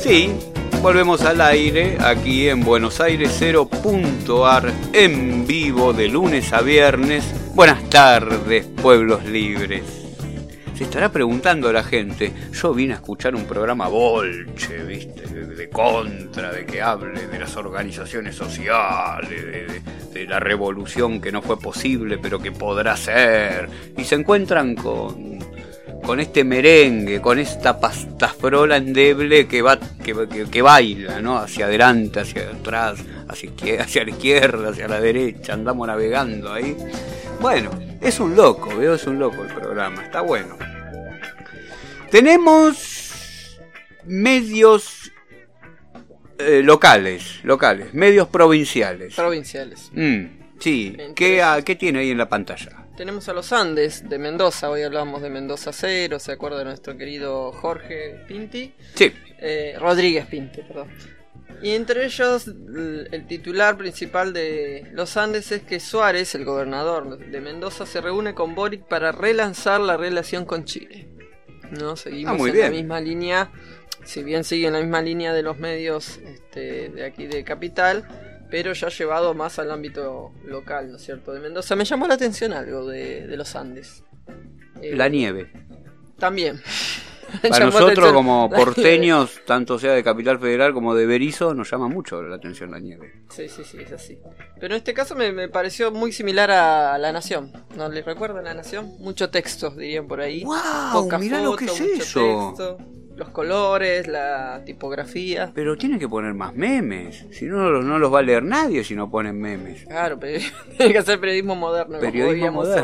Sí, volvemos al aire aquí en Buenos Aires 0.ar en vivo de lunes a viernes. Buenas tardes, pueblos libres. Se estará preguntando la gente, yo vine a escuchar un programa bolche, ¿viste? De contra, de que hable de las organizaciones sociales, de la revolución que no fue posible pero que podrá ser. Y se encuentran con este merengue, con esta pastafrola endeble que baila, ¿no? Hacia adelante, hacia atrás, hacia la izquierda, hacia la derecha, andamos navegando ahí. Bueno, es un loco el programa, está bueno. Tenemos medios locales, medios provinciales. Sí, ¿qué tiene ahí en la pantalla? Tenemos a los Andes de Mendoza, hoy hablamos de Mendoza Cero, ¿se acuerda de nuestro querido Jorge Pinti? Sí. Rodríguez Pinti, perdón. Y entre ellos, el titular principal de los Andes es que Suárez, el gobernador de Mendoza, se reúne con Boric para relanzar la relación con Chile. ¿No? Seguimos muy en bien. La misma línea, si bien sigue en la misma línea de los medios de aquí de Capital, pero ya llevado más al ámbito local, ¿no es cierto?, de Mendoza. Me llamó la atención algo de los Andes. La nieve. También. Para nosotros como porteños, tanto sea de Capital Federal como de Berizo, nos llama mucho la atención la nieve. Sí, es así. Pero en este caso me pareció muy similar a La Nación. ¿No les recuerda La Nación? Mucho texto, dirían por ahí. ¡Wow! Mirá lo que es eso. Texto, los colores, la tipografía. Pero tienen que poner más memes. Si no los va a leer nadie si no ponen memes. Claro, pero tiene que hacer periodismo moderno. Periodismo moderno.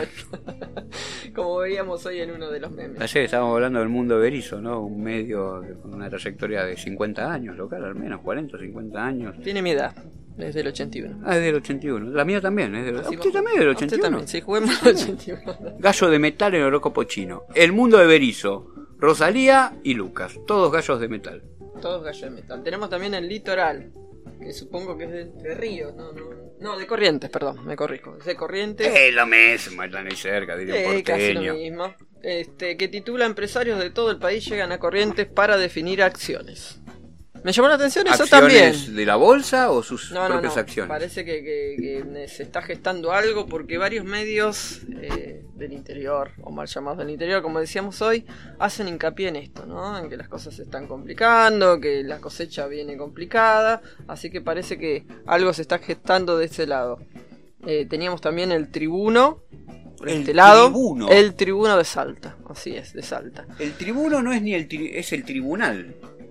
Como veíamos hoy en uno de los memes. Ayer estábamos hablando del Mundo Berizo, ¿no? Un medio con una trayectoria de 50 años, local al menos, 40 o 50 años. Tiene mi edad, es del 81. Ah, es del 81. La mía también, es del... ¿Usted también es del 81? Usted también, sí, juguemos del 81. Gallo de metal en horóscopo chino. El Mundo de Berizo, Rosalía y Lucas, todos gallos de metal. Todos gallos de metal. Tenemos también el Litoral, que supongo que es de Ríos, no, de Corrientes, perdón, me corrijo. De Corrientes. Lo mismo, están ahí cerca, diría un porteño. Casi lo mismo. Que titula Empresarios de todo el país llegan a Corrientes para definir acciones. Me llamó la atención eso también. ¿Acciones de la bolsa o sus propias acciones? Parece que se está gestando algo porque varios medios del interior, o mal llamados del interior, como decíamos hoy, hacen hincapié en esto, ¿no? En que las cosas se están complicando, que la cosecha viene complicada, así que parece que algo se está gestando de ese lado. Teníamos también el Tribuno. Por este lado, el Tribuno de Salta, así es, de Salta. El Tribuno no es ni es el tribunal.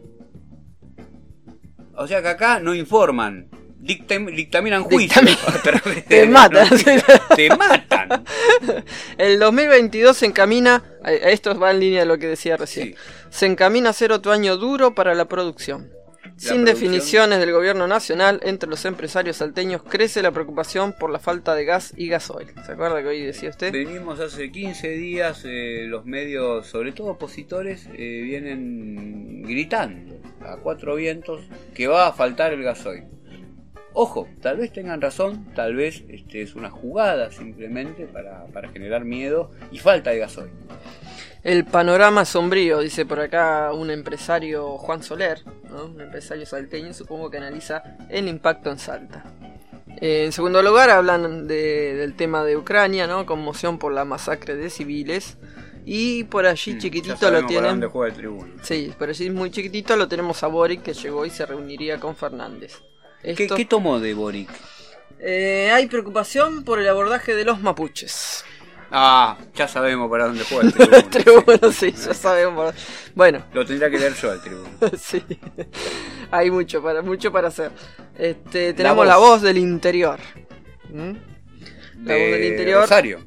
O sea que acá no informan, dictaminan juicio. Te matan. Te matan. El 2022 se encamina, esto va en línea de lo que decía recién, sí. Se encamina a ser otro año duro para la producción. Sin definiciones del gobierno nacional, entre los empresarios salteños crece la preocupación por la falta de gas y gasoil. ¿Se acuerda que hoy decía usted? Venimos hace 15 días, los medios, sobre todo opositores, vienen gritando a cuatro vientos que va a faltar el gasoil. Ojo, tal vez tengan razón, tal vez es una jugada simplemente para generar miedo y falta de gasoil. El panorama sombrío, dice por acá un empresario, Juan Soler, ¿no? Un empresario salteño, supongo que analiza el impacto en Salta. En segundo lugar hablan del tema de Ucrania, ¿no? Conmoción por la masacre de civiles. Y por allí chiquitito lo tienen. ¿Dónde juega el Tribuno? Sí, por allí muy chiquitito lo tenemos a Boric, que llegó y se reuniría con Fernández. ¿Qué tomó de Boric? Hay preocupación por el abordaje de los mapuches. Ah, ya sabemos para dónde juega el Tribuno. El Tribuno, sí, ya sabemos. Bueno. Lo tendría que leer yo al Tribuno. Sí. Hay mucho para hacer. Tenemos la voz del interior. La voz del interior. Rosario.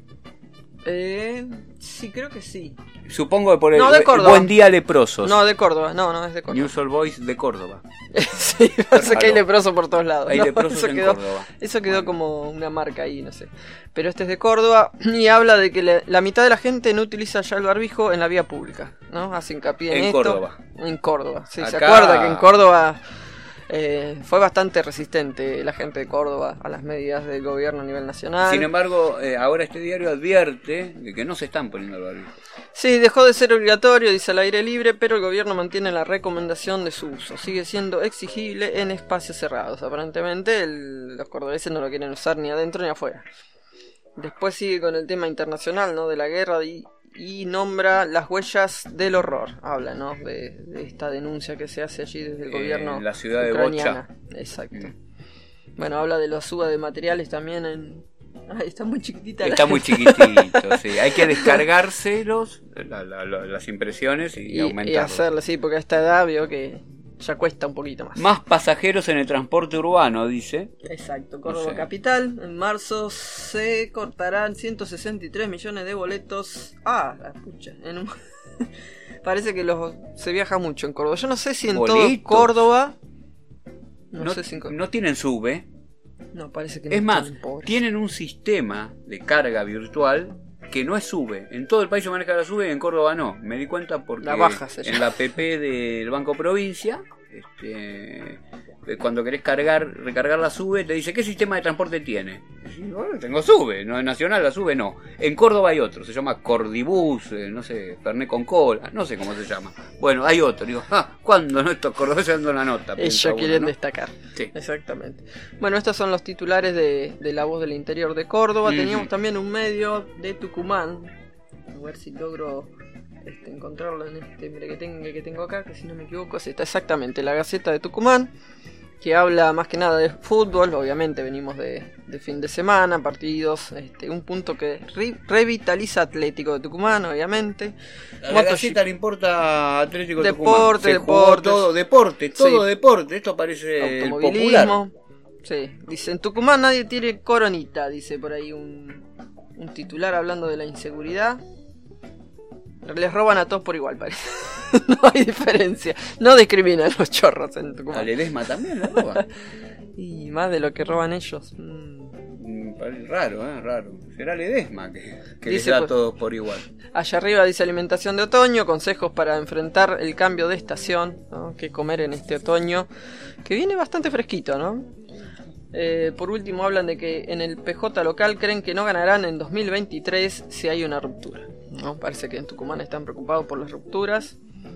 Sí, creo que sí. Supongo que por el Córdoba. Buen Día Leprosos. No, de Córdoba. No, es de Córdoba. News All Boys de Córdoba. Sí, parece que hay leprosos por todos lados. Hay leprosos en Córdoba. Eso quedó como una marca ahí, no sé. Pero este es de Córdoba y habla de que la mitad de la gente no utiliza ya el barbijo en la vía pública, ¿no? Hace hincapié en esto. Córdoba. En Córdoba. Sí, acá... ¿se acuerda que en Córdoba Fue bastante resistente la gente de Córdoba a las medidas del gobierno a nivel nacional. Sin embargo, ahora este diario advierte de que no se están poniendo el barbijo. Sí, dejó de ser obligatorio, dice, al aire libre, pero el gobierno mantiene la recomendación de su uso. Sigue siendo exigible en espacios cerrados. Aparentemente los cordobeses no lo quieren usar ni adentro ni afuera. Después sigue con el tema internacional, ¿no? De la guerra y nombra las huellas del horror. Habla, ¿no? De esta denuncia que se hace allí desde el gobierno en la ciudad ucraniana. de Bocha. Exacto. Bueno, habla de la suba de materiales también en... Ay, está muy chiquitita. Está muy chiquitito, sí. Hay que descargárselos, las impresiones y aumentarlos. Y hacerlo, sí, porque a esta edad veo que ya cuesta un poquito más. Más pasajeros en el transporte urbano, dice. Exacto, Córdoba Capital. En marzo se cortarán 163 millones de boletos. Ah, la pucha. Parece que se viaja mucho en Córdoba. Yo no sé si en todo Córdoba... No sé si no tienen sube. No, parece que no. Es más, tienen un sistema de carga virtual que no es sube. En todo el país se maneja la sube y en Córdoba no. Me di cuenta porque la baja en la app del Banco Provincia, cuando querés recargar la sube, te dice ¿qué sistema de transporte tiene? Y yo, bueno, tengo sube, no es nacional, la sube no. En Córdoba hay otro, se llama Cordibus, no sé, Fernet con cola, no sé cómo se llama. Bueno, hay otro, digo, ¿cuándo no estos cordobeses dando la nota? Ellos quieren, ¿no?, destacar. Sí. Exactamente. Bueno, estos son los titulares de La Voz del Interior de Córdoba. Teníamos también un medio de Tucumán. A ver si logro encontrarlo en que tengo acá, que si no me equivoco, está exactamente La Gaceta de Tucumán, que habla más que nada de fútbol. Obviamente venimos de fin de semana, partidos, un punto que revitaliza Atlético de Tucumán, obviamente. A la Gaceta le importa Atlético de Tucumán. Todo deporte. Esto parece automovilismo. Sí, dice, en Tucumán nadie tiene coronita, dice por ahí un titular hablando de la inseguridad. Les roban a todos por igual, parece. No hay diferencia. No discriminan los chorros en Tucumán. A Ledesma también le roban. Y más de lo que roban ellos. Parece raro. Será Ledesma que les da a todos por igual. Allá arriba dice alimentación de otoño, consejos para enfrentar el cambio de estación, ¿no? Qué comer en este otoño, que viene bastante fresquito, ¿no? Por último hablan de que en el PJ local creen que no ganarán en 2023 si hay una ruptura, ¿no? Parece que en Tucumán están preocupados por las rupturas.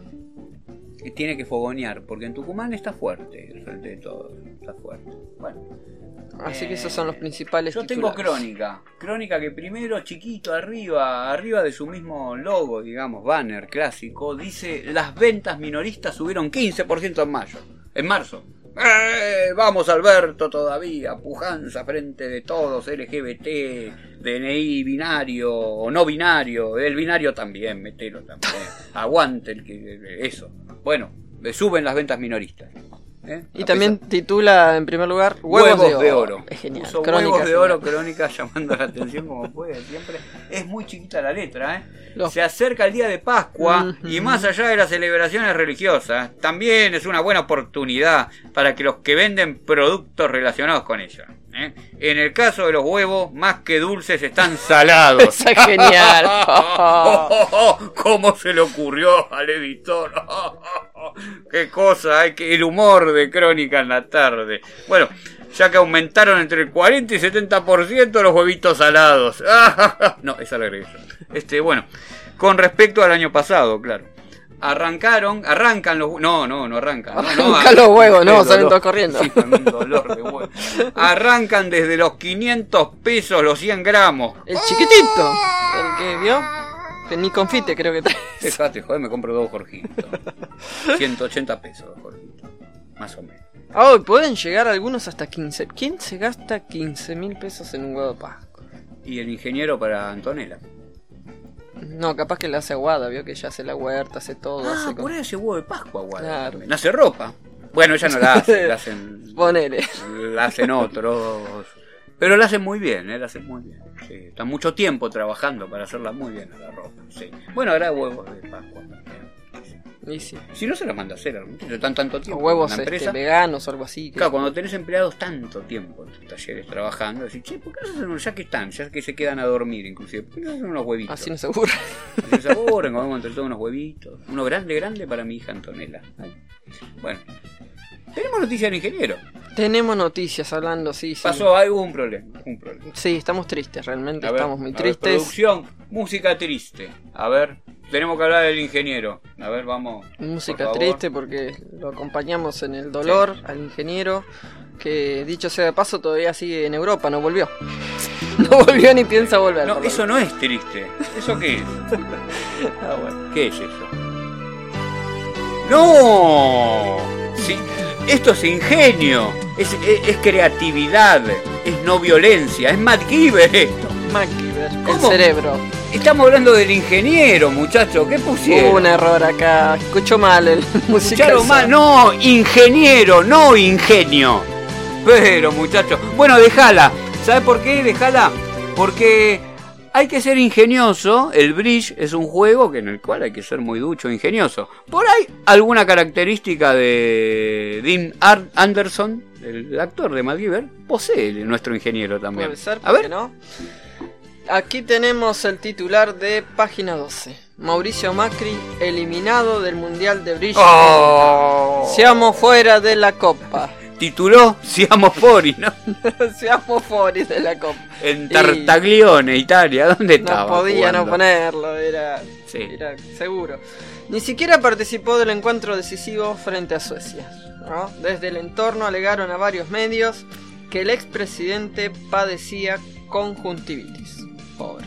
Y tiene que fogonear, porque en Tucumán está fuerte, el frente de todos, está fuerte. Bueno, así que esos son los principales yo titulares. Tengo Crónica que primero chiquito arriba de su mismo logo, digamos, banner clásico, dice: las ventas minoristas subieron 15% en marzo. Vamos Alberto todavía, pujanza frente de todos, LGBT, DNI binario o no binario, el binario también, metelo también, aguante eso. Bueno, suben las ventas minoristas. Y también titula en primer lugar Huevos de Oro. Es genial. Huevos de Oro, Crónica llamando la atención como puede siempre. Es muy chiquita la letra, Se acerca el día de Pascua y más allá de las celebraciones religiosas, también es una buena oportunidad para que los que venden productos relacionados con ella. En el caso de los huevos, más que dulces, están salados. Es genial. ¿Cómo se le ocurrió al editor? Qué cosa, el humor de Crónica en la tarde. Bueno, ya que aumentaron entre el 40 y 70% los huevitos salados. No, esa la agregué yo. Bueno, con respecto al año pasado, claro. Arrancan los... No arrancan. Arrancan los huevos, salen todos corriendo. Sí, con un dolor de huevo. Arrancan desde los 500 pesos los 100 gramos. El chiquitito, el que vio, que ni confite creo que trae. Dejate, joder, me compro 2 Jorgitos. 180 pesos 2 Jorgitos, más o menos. Pueden llegar algunos hasta 15. ¿Quién se gasta 15.000 pesos en un huevo de Pascua? Y el ingeniero para Antonella. No, capaz que le hace Aguada, vio que ya hace la huerta, hace todo. Por ahí hace huevo de Pascua, Aguada. Claro. No hace ropa. Bueno, ella no la hace, la hacen... Ponele. La hacen otros. Pero la hacen muy bien, la hacen muy bien. Sí, están mucho tiempo trabajando para hacerla muy bien a la ropa. Sí. Bueno, hará huevos de Pascua también. Y sí. Si no se las manda a hacer, están tanto tiempo. O huevos veganos o algo así. Claro, cuando tenés empleados tanto tiempo en tus talleres trabajando, decís, ¿por qué no hacen unos, ya que se quedan a dormir inclusive? ¿Por qué no hacen unos huevitos? Así no se aburren. Así no se aburren, comemos entre todos unos huevitos. Uno grande para mi hija Antonella. Bueno. Tenemos noticias del ingeniero. Tenemos noticias hablando, sí. Pasó algún problema. Sí, estamos tristes, realmente estamos muy a ver, tristes. producción, música triste. A ver, tenemos que hablar del ingeniero. A ver, vamos. Música triste porque lo acompañamos en el dolor al ingeniero, que dicho sea de paso todavía sigue en Europa, no volvió. No volvió ni piensa volver. No, eso no es triste. ¿Eso qué es? Bueno. ¿Qué es eso? ¡No! Sí, esto es ingenio, es creatividad, es no violencia, es MacGyver esto. MacGyver, el ¿Cómo? cerebro. Estamos hablando del ingeniero, muchachos. ¿Qué pusieron? Hubo un error acá. Escuchó mal el musical. Escucharon mal. No, ingeniero, no ingenio. Pero, muchachos. Bueno, déjala. ¿Sabes por qué? Déjala. Porque hay que ser ingenioso. El Bridge es un juego en el cual hay que ser muy ducho, ingenioso. Por ahí, alguna característica de Dean Anderson, el actor de MacGyver, posee nuestro ingeniero también. Puede ser, a ver. no. Aquí tenemos el titular de página 12. Mauricio Macri eliminado del Mundial de Bridge. ¡Oh! Seamos fuera de la Copa. Tituló Siamo fuori, ¿no? Seamos fuera de la Copa. En Tartaglione, Italia. ¿Dónde estaba? No podía jugando? no ponerlo, era seguro. Ni siquiera participó del encuentro decisivo frente a Suecia, ¿no? Desde el entorno alegaron a varios medios que el expresidente padecía conjuntivitis. Pobre.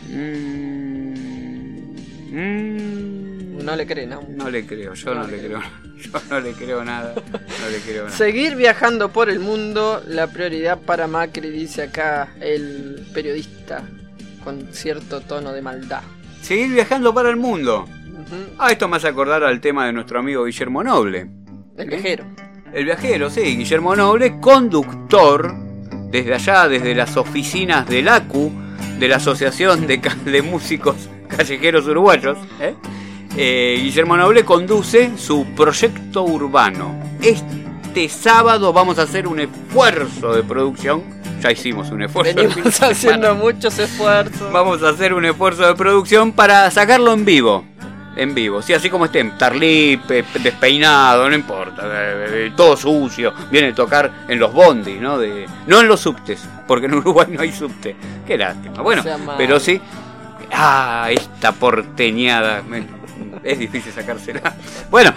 No le cree, ¿no? No le creo, yo no le creo. Yo no le creo nada. No le creo nada. Seguir viajando por el mundo, la prioridad para Macri, dice acá el periodista con cierto tono de maldad. Seguir viajando para el mundo. Uh-huh. Esto me hace acordar al tema de nuestro amigo Guillermo Noble. El viajero. El viajero, sí, Guillermo Noble, conductor, desde allá, desde las oficinas del ACU, de la Asociación de Músicos Callejeros Uruguayos, Guillermo Noble conduce su proyecto urbano. Este sábado vamos a hacer un esfuerzo de producción. Ya hicimos un esfuerzo. Venimos haciendo muchos esfuerzos. Vamos a hacer un esfuerzo de producción para sacarlo en vivo. En vivo, sí, así como esté, tarlipe, despeinado, no importa, todo sucio, viene a tocar en los bondis, ¿no? No en los subtes, porque en Uruguay no hay subte. Qué lástima. Bueno, pero sí. Esta porteñada. Es difícil sacársela. Bueno,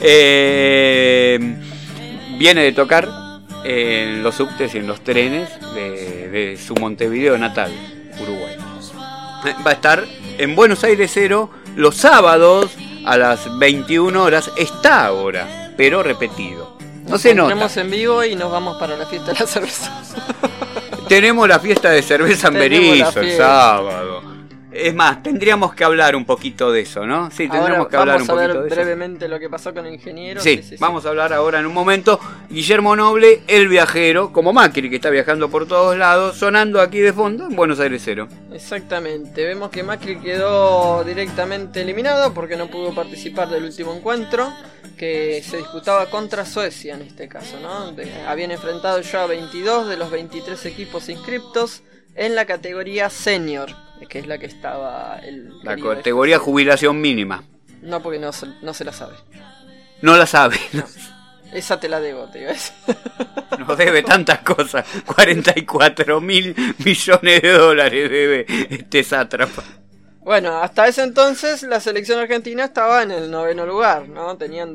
viene de tocar en los subtes y en los trenes de su Montevideo natal, Uruguay. Va a estar en Buenos Aires Cero los sábados a las 21 horas. Está ahora, pero repetido. No se nota. Tenemos en vivo y nos vamos para la fiesta de la cerveza. Tenemos la fiesta de cerveza en Berizo el sábado. Es más, tendríamos que hablar un poquito de eso, ¿no? Sí, tendríamos que hablar un poquito de eso. Vamos a ver brevemente lo que pasó con el ingeniero. Sí, vamos a hablar ahora en un momento. Guillermo Noble, el viajero, como Macri, que está viajando por todos lados, sonando aquí de fondo en Buenos Aires Cero. Exactamente, vemos que Macri quedó directamente eliminado porque no pudo participar del último encuentro, que se disputaba contra Suecia en este caso, ¿no? Habían enfrentado ya a 22 de los 23 equipos inscriptos en la categoría senior, que es la que estaba la categoría jubilación mínima. No, porque no se la sabe. No la sabe. No. Esa te la debo, te iba a decir. Nos debe tantas cosas. 44.000 millones de dólares debe este sátrapa. Bueno, hasta ese entonces la selección argentina estaba en el 9º lugar, ¿no? Tenían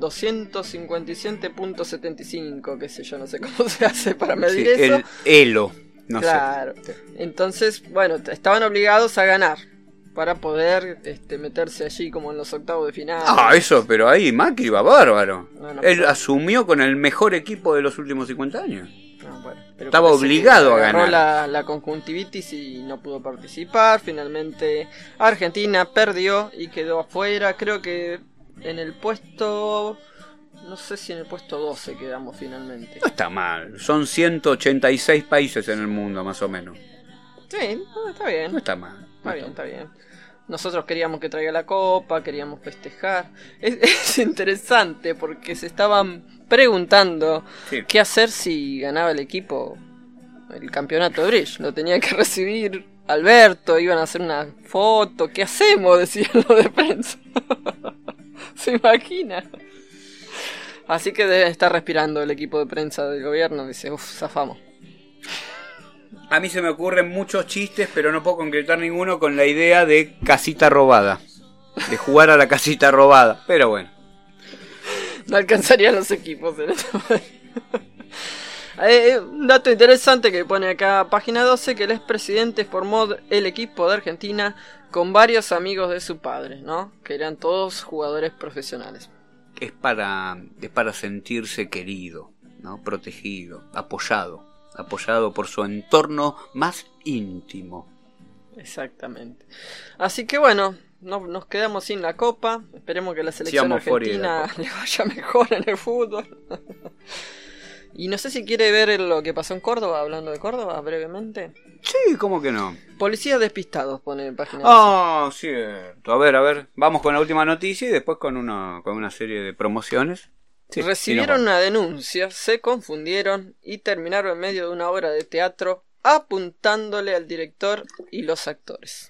257.75, qué sé yo, no sé cómo se hace para medir eso. El ELO. No claro. sé. Entonces, bueno, estaban obligados a ganar para poder meterse allí como en los octavos de final. Eso, pero ahí Macri va bárbaro. No, él asumió con el mejor equipo de los últimos 50 años. Bueno, estaba obligado a ganar. Agarró la conjuntivitis y no pudo participar. Finalmente Argentina perdió y quedó afuera. Creo que en el puesto... No sé si en el puesto 12 quedamos finalmente. No está mal. Son 186 países en el mundo, más o menos. Sí, está bien. No está mal. Está bien. Nosotros queríamos que traiga la copa, queríamos festejar. Es interesante porque se estaban preguntando qué hacer si ganaba el equipo el campeonato de Bridge. Lo tenía que recibir Alberto, iban a hacer una foto. ¿Qué hacemos? Decían los de prensa. ¿Se imagina? Así que debe estar respirando el equipo de prensa del gobierno. Dice, zafamos. A mí se me ocurren muchos chistes, pero no puedo concretar ninguno con la idea de casita robada. De jugar a la casita robada. Pero bueno. No alcanzarían los equipos en este momento. Un dato interesante que pone acá, página 12, que el expresidente formó el equipo de Argentina con varios amigos de su padre, ¿no? Que eran todos jugadores profesionales. Es para sentirse querido, ¿no? Protegido, apoyado por su entorno más íntimo. Exactamente. Así que bueno, nos quedamos sin la copa. Esperemos que la selección argentina le vaya mejor en el fútbol. Y no sé si quiere ver lo que pasó en Córdoba, hablando de Córdoba, brevemente. Sí, ¿cómo que no? Policías despistados, pone en página. Ah, cierto. A ver, vamos con la última noticia y después con una serie de promociones. Sí, recibieron una denuncia, se confundieron y terminaron en medio de una obra de teatro apuntándole al director y los actores.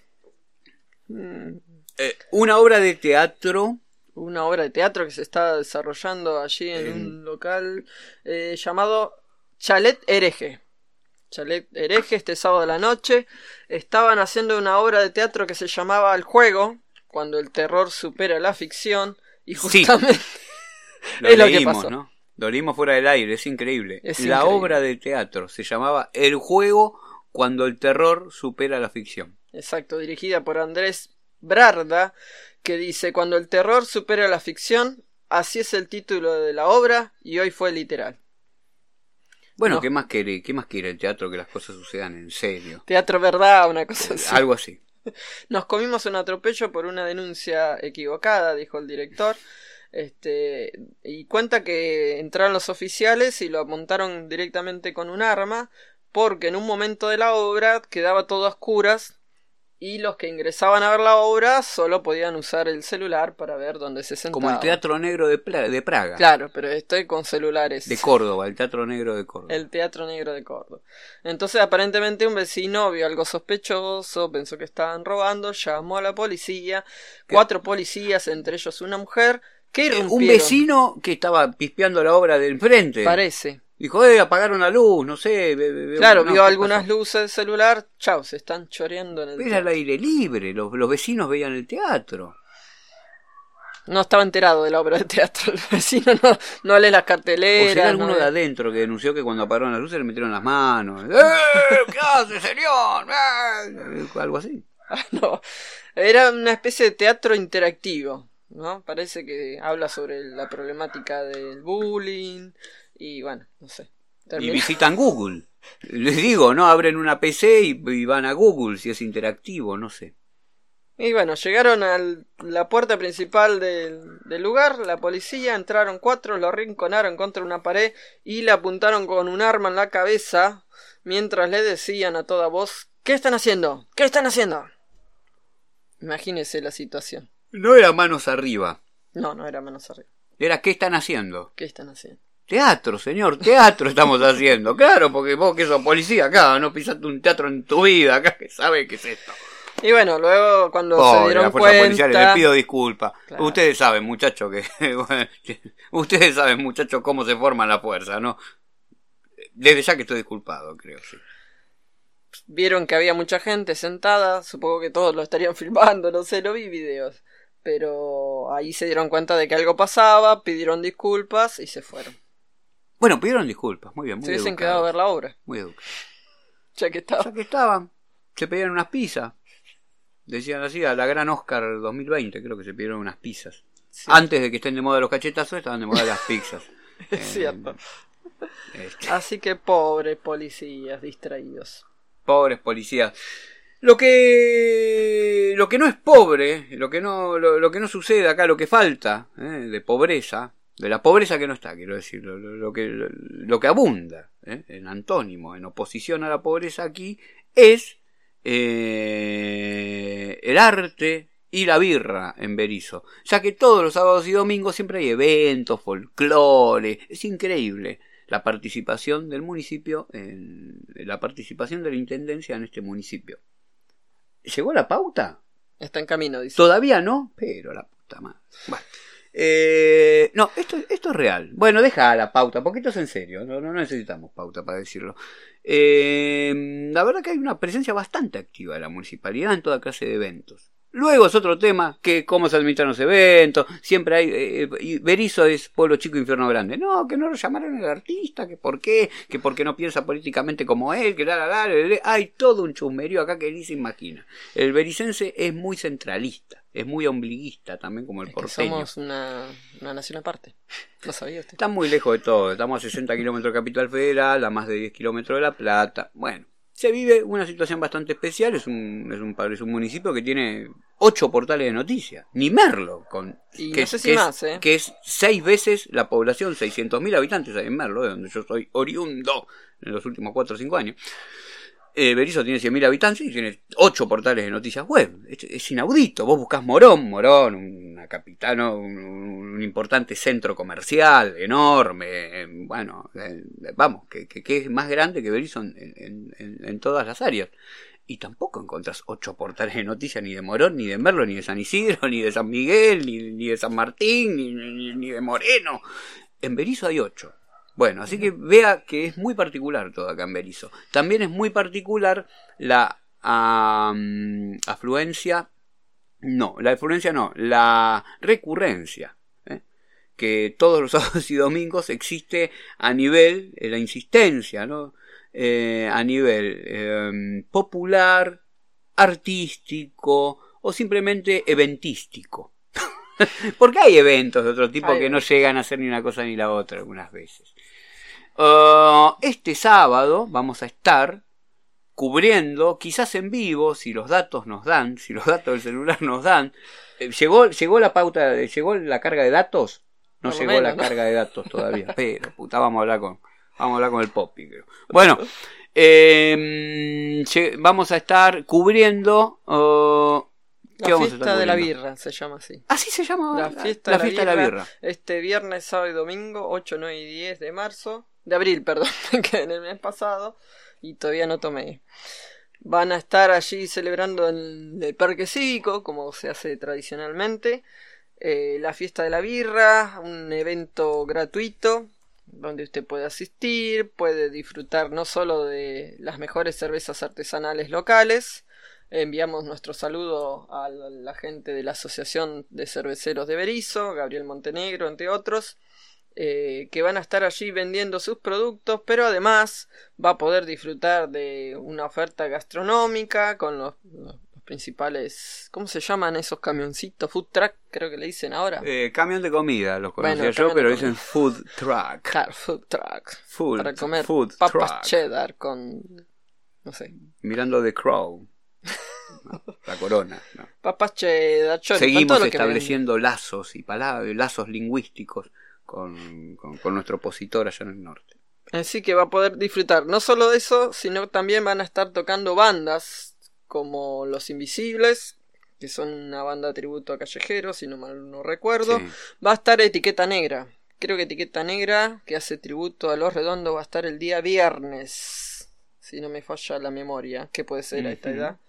Una obra de teatro... Una obra de teatro que se está desarrollando allí en un local llamado Chalet Hereje. Chalet Hereje, este sábado de la noche. Estaban haciendo una obra de teatro que se llamaba El Juego, cuando el terror supera la ficción. Y justamente es lo que pasó, ¿no? Lo leímos fuera del aire, es increíble. La obra de teatro se llamaba El Juego, cuando el terror supera la ficción. Exacto, dirigida por Andrés Brarda, que dice, cuando el terror supera la ficción, así es el título de la obra, y hoy fue literal. Bueno, no. ¿Qué más quiere el teatro? Que las cosas sucedan en serio. Teatro verdad, una cosa así. Algo así. Nos comimos un atropello por una denuncia equivocada, dijo el director. Y cuenta que entraron los oficiales y lo apuntaron directamente con un arma, porque en un momento de la obra quedaba todo a oscuras y los que ingresaban a ver la obra solo podían usar el celular para ver dónde se sentaban. Como el Teatro Negro de Praga. Claro, pero estoy con celulares. De Córdoba, el Teatro Negro de Córdoba. El Teatro Negro de Córdoba. Entonces aparentemente un vecino vio algo sospechoso, pensó que estaban robando, llamó a la policía, 4 policías, entre ellos una mujer, que irrumpieron. Un vecino que estaba pispeando la obra del frente. Parece. Dijo, apagaron la luz, no sé. Claro, vio algunas luces del celular, chau, se están choreando en el teatro. Era al aire libre, los vecinos veían el teatro. No estaba enterado de la obra de teatro, el vecino no lee las carteleras. O será alguno de adentro que denunció que cuando apagaron las luces le metieron las manos. ¿Qué hace, señor? Algo así. No, era una especie de teatro interactivo, ¿no? Parece que habla sobre la problemática del bullying. Y bueno, no sé. Y visitan Google. Les digo, ¿no? Abren una PC y van a Google si es interactivo, no sé. Y bueno, llegaron a la puerta principal del lugar, la policía, entraron 4, lo arrinconaron contra una pared y le apuntaron con un arma en la cabeza mientras le decían a toda voz, ¿qué están haciendo? ¿Qué están haciendo? Imagínese la situación. No era manos arriba. No era manos arriba. Era ¿qué están haciendo? ¿Qué están haciendo? Teatro, señor, teatro estamos haciendo. Claro, porque vos que sos policía acá, no pisaste un teatro en tu vida acá, que sabe qué es esto. Y bueno, luego cuando se dieron la fuerza cuenta... policial, les pido disculpas. Claro. Ustedes saben, muchachos, ustedes saben, muchachos, cómo se forma la fuerza, ¿no? Desde ya que estoy disculpado, creo, sí. Vieron que había mucha gente sentada, supongo que todos lo estarían filmando, no sé, lo vi videos. Pero ahí se dieron cuenta de que algo pasaba, pidieron disculpas y se fueron. Bueno, pidieron disculpas, muy bien, muy bien. Se hubiesen quedado a ver la obra. Muy educados. Ya que estaban. Se pedían unas pizzas. Decían así, a la gran Oscar 2020, creo que se pidieron unas pizzas. Sí. Antes de que estén de moda los cachetazos, estaban de moda las pizzas. Es cierto. Así que pobres policías distraídos. Pobres policías. Lo que no es pobre, lo que no sucede acá, lo que falta de pobreza, de la pobreza que no está, quiero decir, lo que abunda, en antónimo, en oposición a la pobreza aquí, es el arte y la birra en Berisso, ya que todos los sábados y domingos siempre hay eventos, folclore, es increíble la participación del municipio, la participación de la intendencia en este municipio. ¿Llegó la pauta? Está en camino, dice. Todavía no, pero la puta madre. Bueno, No, esto es real. Bueno, deja la pauta, porque esto es en serio. No necesitamos pauta para decirlo. La verdad que hay una presencia bastante activa de la municipalidad en toda clase de eventos. Luego es otro tema, que cómo se administran los eventos, siempre hay, Berisso es pueblo chico, infierno grande. No, que no lo llamaron el artista, que porque no piensa políticamente como él, que hay todo un chusmerío acá que ni se imagina. El bericense es muy centralista, es muy ombliguista también como el porteño. Somos una nación aparte, ¿lo sabía usted? Está muy lejos de todo, estamos a 60 kilómetros de Capital Federal, a más de 10 kilómetros de La Plata, bueno. Se vive una situación bastante especial, es un municipio que tiene 8 portales de noticias, ni Merlo, que es 6 veces la población, 600.000 habitantes hay en Merlo, de donde yo soy oriundo en los últimos 4 o 5 años. Berisso tiene 100.000 habitantes y tiene 8 portales de noticias web. Es inaudito. Vos buscás Morón, una capital, ¿no? un importante centro comercial enorme. Bueno, vamos, que es más grande que Berisso en todas las áreas. Y tampoco encontrás 8 portales de noticias ni de Morón, ni de Merlo, ni de San Isidro, ni de San Miguel, ni de San Martín, ni de Moreno. En Berisso hay 8. Bueno, así que vea que es muy particular todo acá en Berisso. También es muy particular la la recurrencia. Que todos los sábados y domingos existe a nivel, la insistencia, ¿no? A nivel popular, artístico o simplemente eventístico. Porque hay eventos de otro tipo que no llegan a hacer ni una cosa ni la otra algunas veces. Este sábado vamos a estar cubriendo, quizás en vivo, si los datos del celular nos dan. ¿Llegó la pauta, llegó la carga de datos? No llegó la carga de datos todavía, pero puta, vamos a hablar con el Poppy, creo. Bueno, vamos a estar cubriendo la fiesta de la birra, se llama así. ¿Así se llama? La fiesta de la birra. Este viernes, sábado y domingo, 8, 9 y 10 de abril, que en el mes pasado, y todavía no tomé. Van a estar allí celebrando en el Parque Cívico, como se hace tradicionalmente, la fiesta de la birra, un evento gratuito, donde usted puede asistir, puede disfrutar no solo de las mejores cervezas artesanales locales. Enviamos nuestro saludo a la gente de la Asociación de Cerveceros de Berisso, Gabriel Montenegro, entre otros, que van a estar allí vendiendo sus productos, pero además va a poder disfrutar de una oferta gastronómica con los principales, ¿cómo se llaman esos camioncitos? Food truck, creo que le dicen ahora. Camión de comida, los conocía yo, pero dicen food truck. Claro, food truck. Para comer papas cheddar con, no sé. Mirando The Crow. No, la corona, no. Papas cheddar, seguimos estableciendo lazos y lazos lingüísticos con nuestro opositor allá en el norte. Así que va a poder disfrutar no solo de eso, sino también van a estar tocando bandas como Los Invisibles, que son una banda de tributo a callejeros, si no mal no recuerdo. Sí. Va a estar Etiqueta Negra. Creo que Etiqueta Negra, que hace tributo a Los Redondos, va a estar el día viernes, si no me falla la memoria, que puede ser a esta edad.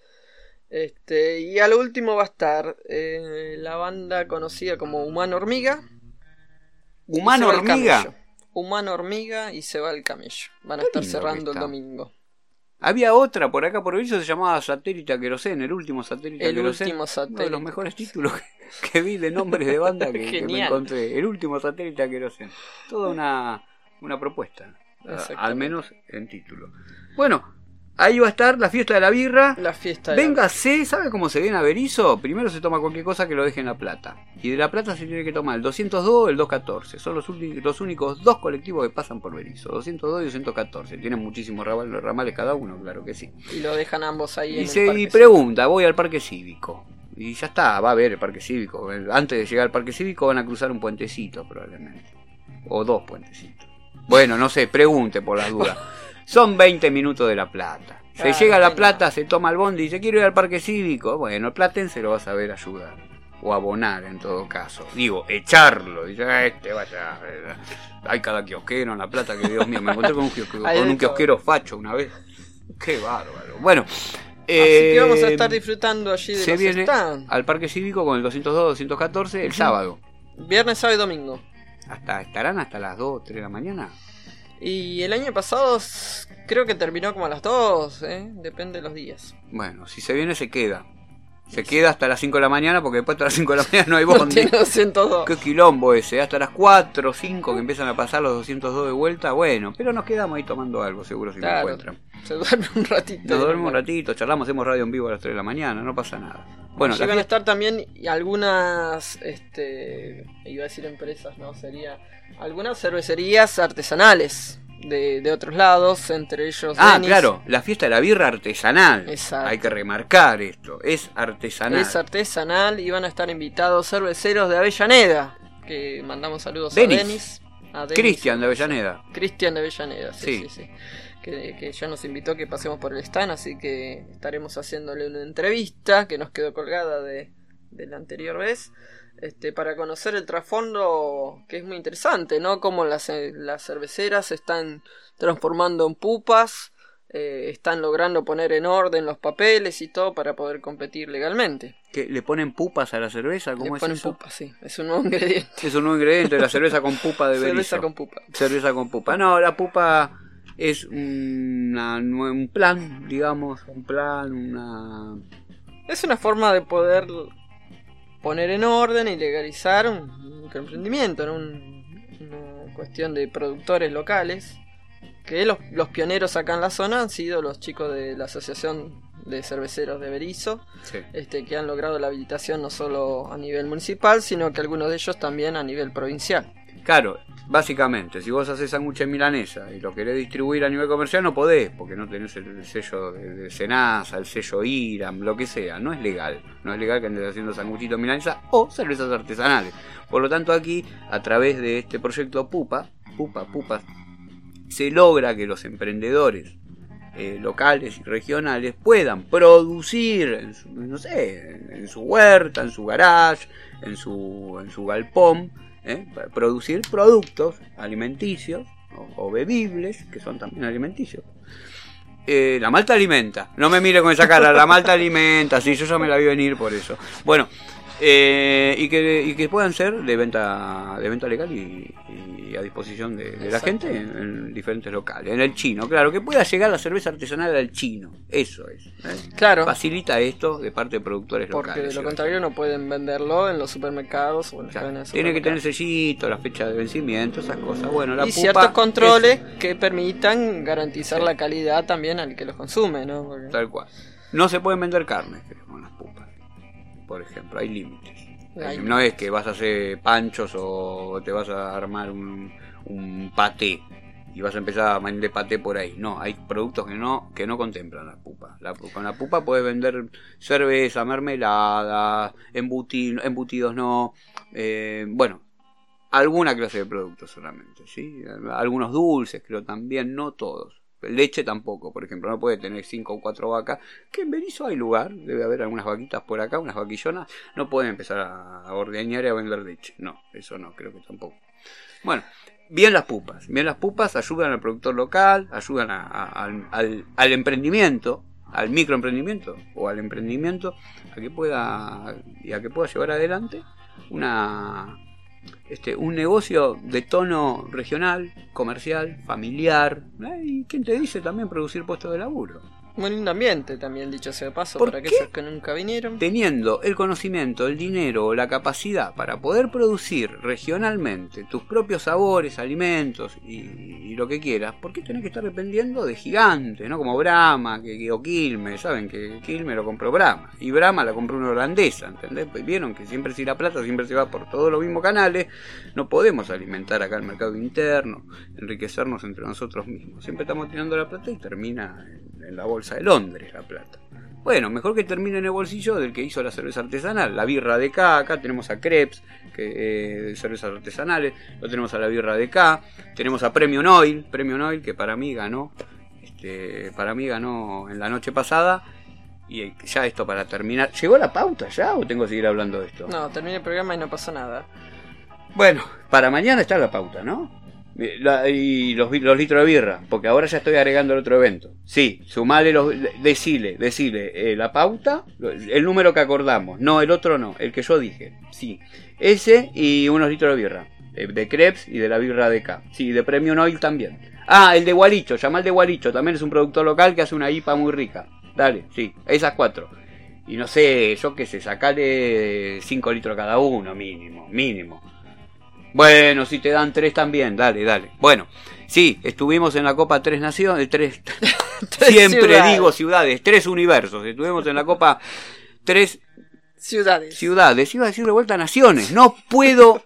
Y al último va a estar la banda conocida como Humano Hormiga. ¿Humano Hormiga? Humano Hormiga y Se va el Camello. Van a estar cerrando el domingo. Había otra por acá por Berisso, se llamaba Satélite a Querosén, el último Satélite a Querosén. Uno de los mejores títulos que vi de nombres de banda que me encontré. El último Satélite a Querosén. Toda una propuesta, al menos en título. Bueno, ahí va a estar la fiesta de la birra. Véngase, ¿sabe cómo se viene a Berisso? Primero se toma cualquier cosa que lo deje en La Plata. Y de La Plata se tiene que tomar el 202 o el 214. Son los únicos 2 colectivos que pasan por Berisso. 202 y 214. Tienen muchísimos ramales cada uno, claro que sí. Y lo dejan ambos ahí y pregunta, voy al Parque Cívico. Y ya está, va a ver el Parque Cívico. Antes de llegar al Parque Cívico van a cruzar un puentecito probablemente. O 2 puentecitos. Bueno, no sé, pregunte por las dudas. Son 20 minutos de La Plata. Se llega a La Plata, se toma el bondi y dice, quiero ir al Parque Cívico. Bueno, el platense lo va a saber ayudar. O abonar en todo caso. Digo, echarlo. Dice, vaya. Hay cada kiosquero en La Plata que Dios mío. Me encontré con un kiosquero facho una vez. Qué bárbaro. Bueno. Así que vamos a estar disfrutando allí de se viene al Parque Cívico con el 202-214 el sábado. Viernes, sábado y domingo. ¿Estarán hasta las 2, 3 de la mañana? Y el año pasado creo que terminó como a las 2, depende de los días. Bueno, si se viene se queda. Se queda hasta las 5 de la mañana porque después hasta las 5 de la mañana no hay bondi. No tiene 202. Qué quilombo ese, hasta las 4 o 5 que empiezan a pasar los 202 de vuelta. Bueno, pero nos quedamos ahí tomando algo, seguro si Claro, me encuentran. se duerme un ratito. Nos duerme un ratito, charlamos, hacemos radio en vivo a las 3 de la mañana, no pasa nada. Bueno, Llegan a estar también algunas, iba a decir empresas, no, sería algunas cervecerías artesanales de otros lados, entre ellos Denis. Claro, la fiesta de la birra artesanal. Exacto. Hay que remarcar esto, es artesanal. Es artesanal y van a estar invitados cerveceros de Avellaneda, que mandamos saludos Denis. a Denis. Cristian de Avellaneda. Cristian de Avellaneda, sí. Sí. Que ya nos invitó que pasemos por el stand, así que estaremos haciéndole una entrevista que nos quedó colgada de la anterior vez, para conocer el trasfondo, que es muy interesante, ¿no? Cómo las cerveceras se están transformando en pupas, están logrando poner en orden los papeles y todo para poder competir legalmente. ¿Que le ponen pupas a la cerveza? ¿Cómo Le ponen es eso? pupas, sí, es un nuevo ingrediente. Es un nuevo ingrediente, la cerveza con pupa de Berisso. Cerveza con pupa. Cerveza con pupa. No, la pupa es un plan, digamos, Es una forma de poder poner en orden y legalizar un microemprendimiento, ¿no? Una cuestión de productores locales, que los pioneros acá en la zona han sido los chicos de la Asociación de Cerveceros de Berisso, Sí. Que han logrado la habilitación no solo a nivel municipal, sino que algunos de ellos también a nivel provincial. Claro, básicamente, si vos haces sándwiches milanesa y lo querés distribuir a nivel comercial, no podés, porque no tenés el sello de Senasa, el sello IRAM, lo que sea. No es legal. No es legal que andes haciendo sanguchitos milanesa o cervezas artesanales. Por lo tanto, aquí, a través de este proyecto Pupas, se logra que los emprendedores locales y regionales puedan producir en su huerta, en su garage, en su galpón, producir productos alimenticios o bebibles, que son también alimenticios. La malta alimenta, no me mire con esa cara, la malta alimenta, sí, yo ya me la vi venir por eso. Bueno, y que puedan ser de venta legal y a disposición de la gente en diferentes locales. En el chino, claro, que pueda llegar la cerveza artesanal al chino, eso es. Claro. Facilita esto de parte de productores Porque locales. de lo contrario no pueden venderlo en los supermercados o en las cadenas de Tiene que tener supermercados. sellito, la fecha de vencimiento, esas cosas. Bueno, la Y pupa ciertos controles es que permitan garantizar Sí. la calidad también al que los consume, ¿no? Porque... tal cual. No se pueden vender carne, creo, con las pupas. Por ejemplo, hay límites. No es que vas a hacer panchos o te vas a armar un paté y vas a empezar a vender paté por ahí. No, hay productos que no contemplan la pupa. Con la pupa puedes vender cerveza, mermelada, embutidos no. Bueno, alguna clase de productos solamente, ¿sí? Algunos dulces, creo también, no todos. Leche tampoco, por ejemplo, no puede tener 5 o 4 vacas, que en Berisso hay lugar, debe haber algunas vaquitas por acá, unas vaquillonas, no pueden empezar a ordeñar y a vender leche, no, eso no, creo que tampoco. Bueno, bien las pupas ayudan al productor local, ayudan al emprendimiento, al microemprendimiento o al emprendimiento a que pueda llevar adelante un negocio de tono regional, comercial, familiar, y quién te dice también producir puestos de laburo. Muy lindo ambiente también, dicho sea de paso, ¿Por para qué? aquellos que nunca vinieron. Teniendo el conocimiento, el dinero o la capacidad para poder producir regionalmente tus propios sabores, alimentos y lo que quieras, ¿por qué tenés que estar dependiendo de gigantes, ¿no? Como Brahma o Quilmes? Saben que Quilmes lo compró Brahma y Brahma la compró una holandesa, ¿entendés? Pues vieron que siempre si la plata siempre se va por todos los mismos canales, no podemos alimentar acá el mercado interno, enriquecernos entre nosotros mismos. Siempre estamos tirando la plata y termina en la bolsa de Londres la plata. Bueno, mejor que termine en el bolsillo del que hizo la cerveza artesanal. La birra de acá tenemos a Krebs, que cervezas artesanales, lo tenemos a la birra de acá, tenemos a Premium Oil, que para mí ganó en la noche pasada. Y ya esto para terminar, ¿llegó la pauta ya o tengo que seguir hablando de esto? No, terminé el programa y no pasó nada. Bueno, para mañana está la pauta, ¿no? Y los litros de birra, porque ahora ya estoy agregando el otro evento. Sí, sumale decile la pauta, el número que acordamos, no, el otro no, el que yo dije. Sí, Ese y unos litros de birra. De Krebs y de la birra de acá. Sí, de Premium Oil también. Ah, el de Gualicho, llama el de Gualicho. También es un productor local que hace una IPA muy rica. Dale, sí, esas 4. Y no sé, yo qué sé, sacale 5 litros cada uno, mínimo. Bueno, si te dan 3 también, dale. Bueno, sí, estuvimos en la Copa 3 Naciones, 3 siempre ciudades. Digo ciudades, 3 universos. Estuvimos en la Copa 3 ciudades. Iba a decir de vuelta naciones. No puedo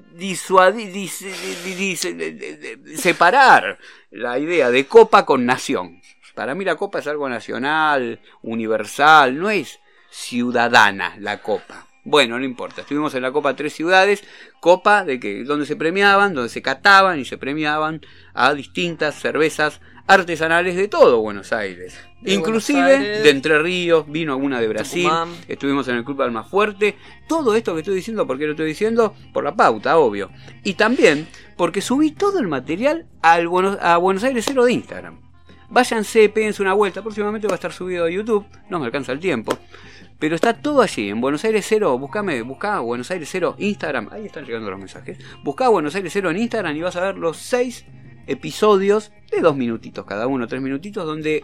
separar la idea de Copa con nación. Para mí la Copa es algo nacional, universal, no es ciudadana la Copa. Bueno, no importa, estuvimos en la Copa 3 ciudades, Copa de que donde se premiaban, donde se cataban y se premiaban a distintas cervezas artesanales de todo Buenos Aires. Inclusive de Entre Ríos, vino alguna de Brasil, Tucumán. Estuvimos en el Club Almafuerte. Todo esto que estoy diciendo, ¿por qué lo estoy diciendo? Por la pauta, obvio. Y también porque subí todo el material a Buenos Aires Cero de Instagram. Váyanse, péguense una vuelta, próximamente va a estar subido a YouTube, no me alcanza el tiempo. Pero está todo allí, en Buenos Aires Cero, buscá Buenos Aires Cero Instagram, ahí están llegando los mensajes. Buscá Buenos Aires Cero en Instagram y vas a ver los 6 episodios de 2 minutitos cada uno, 3 minutitos, donde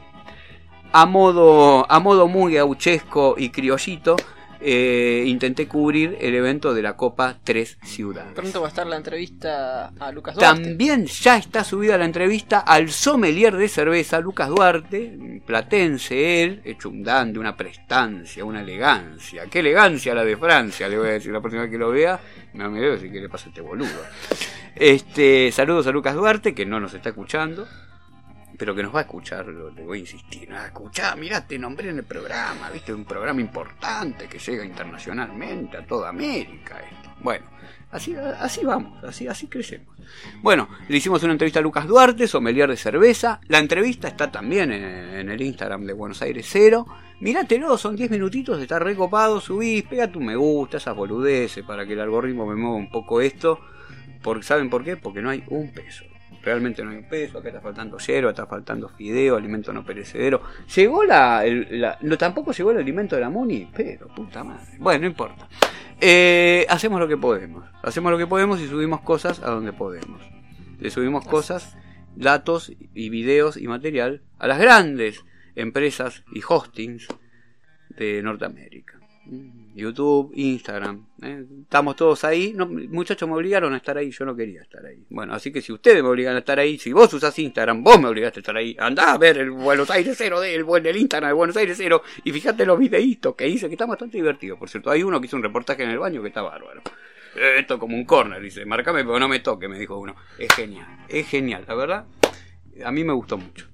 a modo muy gauchesco y criollito, intenté cubrir el evento de la Copa 3 Ciudades. Pronto va a estar la entrevista a Lucas Duarte. También ya está subida la entrevista al sommelier de cerveza, Lucas Duarte, platense él, hecho un dante, una prestancia, una elegancia. ¡Qué elegancia la de Francia! Le voy a decir la próxima vez que lo vea. No me debe decir qué le pasa a este boludo. Saludos a Lucas Duarte, que no nos está escuchando, pero que nos va a escuchar, le voy a insistir. Escuchá, mirá, te nombré en el programa, viste, un programa importante que llega internacionalmente a toda América. Bueno, así vamos, así crecemos. Bueno, le hicimos una entrevista a Lucas Duarte, sommelier de cerveza. La entrevista está también en el Instagram de Buenos Aires Cero. Mirátelo, son 10 minutitos, está recopado, subís, pégate un me gusta, esas boludeces, para que el algoritmo me mueva un poco esto. ¿Saben por qué? Porque no hay un peso. Realmente no hay un peso, acá está faltando yerba, está faltando fideo, alimento no perecedero. ¿Llegó no, tampoco llegó el alimento de la Muni? Pero, puta madre. Bueno, no importa. Hacemos lo que podemos y subimos cosas a donde podemos. Le subimos cosas, datos y videos y material a las grandes empresas y hostings de Norteamérica. YouTube, Instagram, estamos todos ahí. No, muchachos, me obligaron a estar ahí, yo no quería estar ahí. Bueno, así que si ustedes me obligan a estar ahí, si vos usás Instagram, vos me obligaste a estar ahí. Andá a ver el Buenos Aires Cero el Instagram de Buenos Aires Cero y fíjate los videitos que hice, que está bastante divertido. Por cierto, hay uno que hizo un reportaje en el baño que está bárbaro. Esto como un corner, dice, marcame pero no me toque, me dijo uno. Es genial, la verdad, a mí me gustó mucho.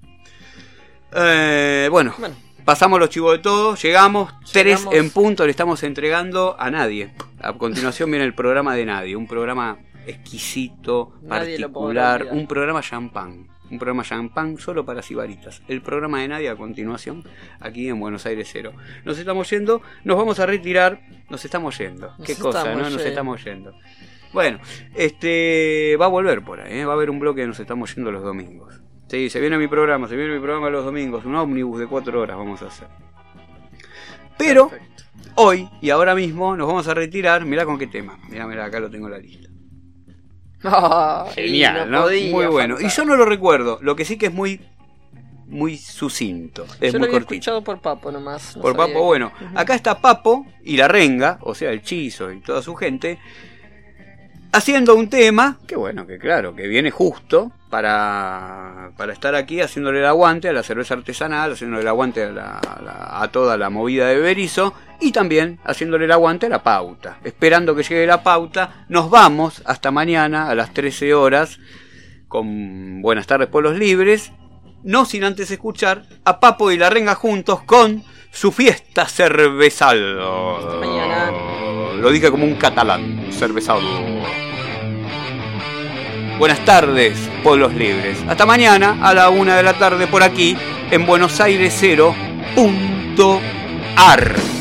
Bueno. Pasamos los chivos de todo, llegamos 3 en punto, le estamos entregando a nadie. A continuación viene el programa de nadie, un programa exquisito, particular, un programa champán solo para sibaritas. El programa de nadie a continuación, aquí en Buenos Aires Cero. Nos estamos yendo, nos vamos a retirar, nos estamos yendo. Qué cosa, ¿no? Nos estamos yendo. Bueno, va a volver por ahí, va a haber un bloque de nos estamos yendo los domingos. Sí, se viene mi programa los domingos, un ómnibus de 4 horas vamos a hacer. Pero perfecto. Hoy y ahora mismo nos vamos a retirar, mirá con qué tema, mirá, acá lo tengo en la lista. Genial, ¿no? Muy bueno. Faltar. Y yo no lo recuerdo, lo que sí que es muy sucinto. Es yo muy lo había cortito. Escuchado por Papo nomás. Por Papo, bueno. Acá está Papo y la Renga, o sea, el Chizo y toda su gente, haciendo un tema, que bueno, que claro, que viene justo para estar aquí haciéndole el aguante a la cerveza artesanal, haciéndole el aguante a toda la movida de Berizo y también haciéndole el aguante a la pauta. Esperando que llegue la pauta, nos vamos hasta mañana a las 13 horas con Buenas tardes Pueblos Libres, no sin antes escuchar a Papo y la Renga juntos con su fiesta cervezal. Hasta mañana. Lo dije como un catalán, cervezal. Buenas tardes, Pueblos Libres. Hasta mañana a la 1 de la tarde por aquí en Buenos Aires Cero.ar.